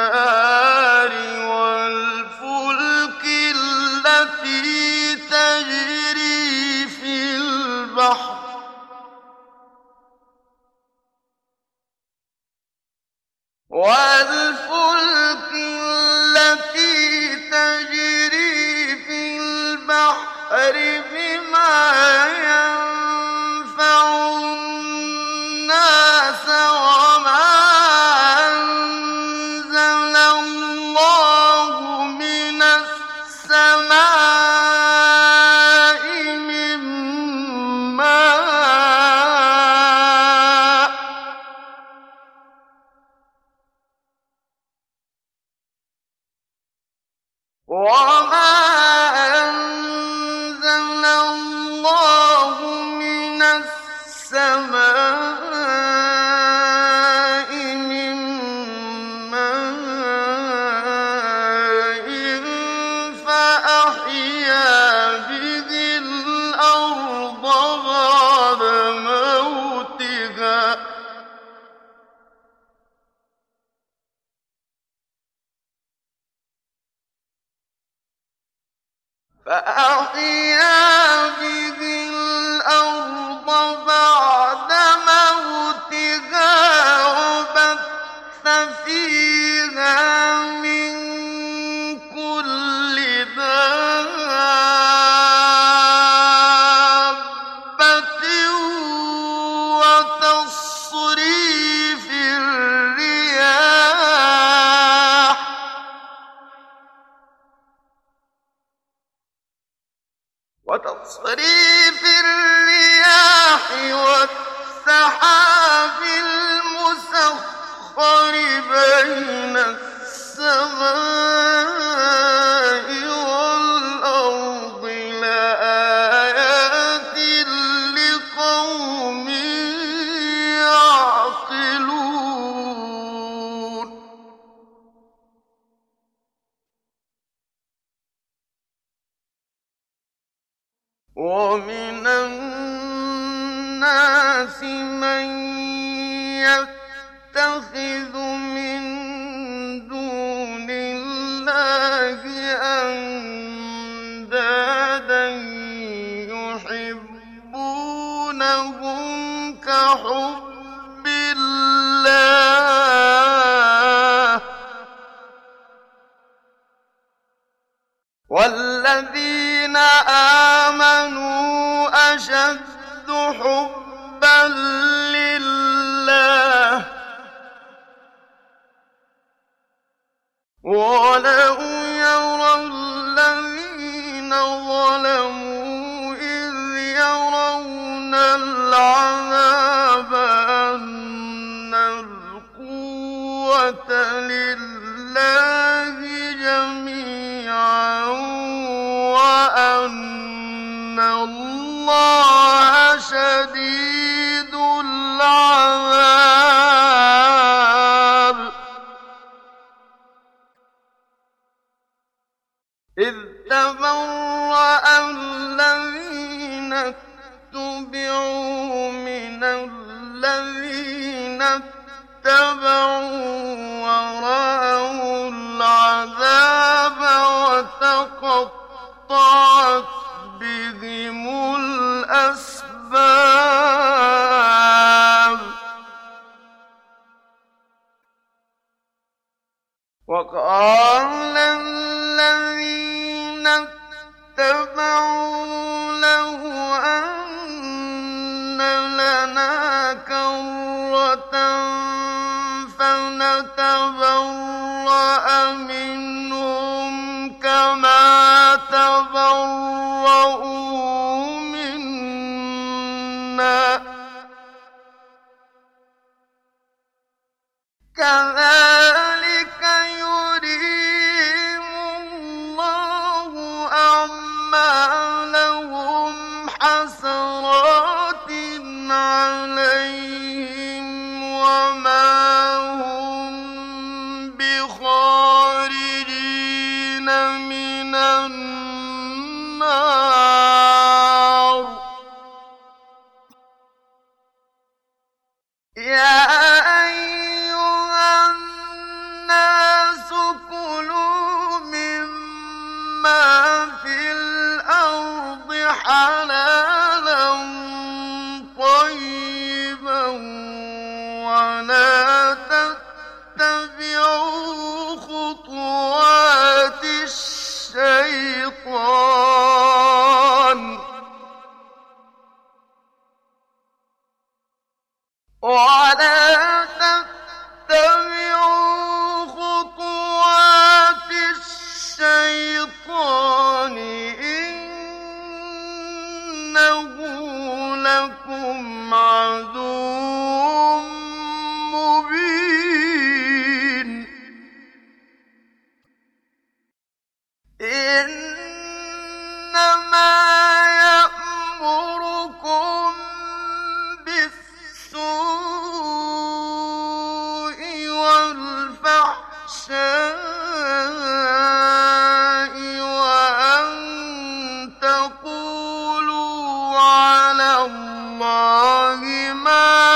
النَّارِ وَالْفُلْكِ الَّتِي تَجْرِي فِي الْبَحْرِ بِمَا يَنفَعُ النَّاسَ وَمَا أَنزَلَ اللَّهُ مِنَ السَّمَاءِ مِن مَّاءٍ فَأَحْيَا بِهِ الْأَرْضَ بَعْدَ مَوْتِهَا وَبَثَّ فِيهَا مِن كُلِّ دَابَّةٍ وَتَصْرِيفِ الرِّيَاحِ وَالسَّحَابِ الْمُسَخَّرِ بَيْنَ السَّمَاءِ وَالْأَرْضِ لَآيَاتٍ لِّقَوْمٍ يَعْقِلُونَ وَمِنَ النَّاسِ مَن يَتَّخِذُ مِن دُونِ اللَّهِ أَندَادًا يُحِبُّونَهُمْ كَحُبِّ اللَّهِ ۖ وَالَّذِينَ آمَنُوا أَشَدُّ حُبًّا لِّلَّهِ ۗ وَلَوْ يَرَى الَّذِينَ ظَلَمُوا إِذْ يَرَوْنَ الْعَذَابَ أَنَّ الْقُوَّةَ لِلَّهِ جَمِيعًا وَأَنَّ اللَّهَ شَدِيدُ الْعَذَابِ إِذْ تَبَرَّأَ الَّذِينَ اتُّبِعُوا مِنَ الَّذِينَ اتَّبَعُوا وَرَأَوُا الْعَذَابَ وَتَقَطَّعَتْ بِهِمُ الْأَسْبَابُ وَقَالَ الَّذِينَ اتَّبَعُوا لَوْ أَنَّ لَنَا كَرَّةً فَنَتَبَرَّأَ مِنْهُمْ كَمَا تَبَرَّءُوا مِنَّا ۗ كَذَٰلِكَ يُرِيهِمُ اللَّهُ أَعْمَالَهُمْ حَسَرَاتٍ عَلَيْهِمْ وَمَا هُم بِخَارِجِينَ مِنَ النَّارِ يَا أَيُّهَا وأن تقولوا على الله ما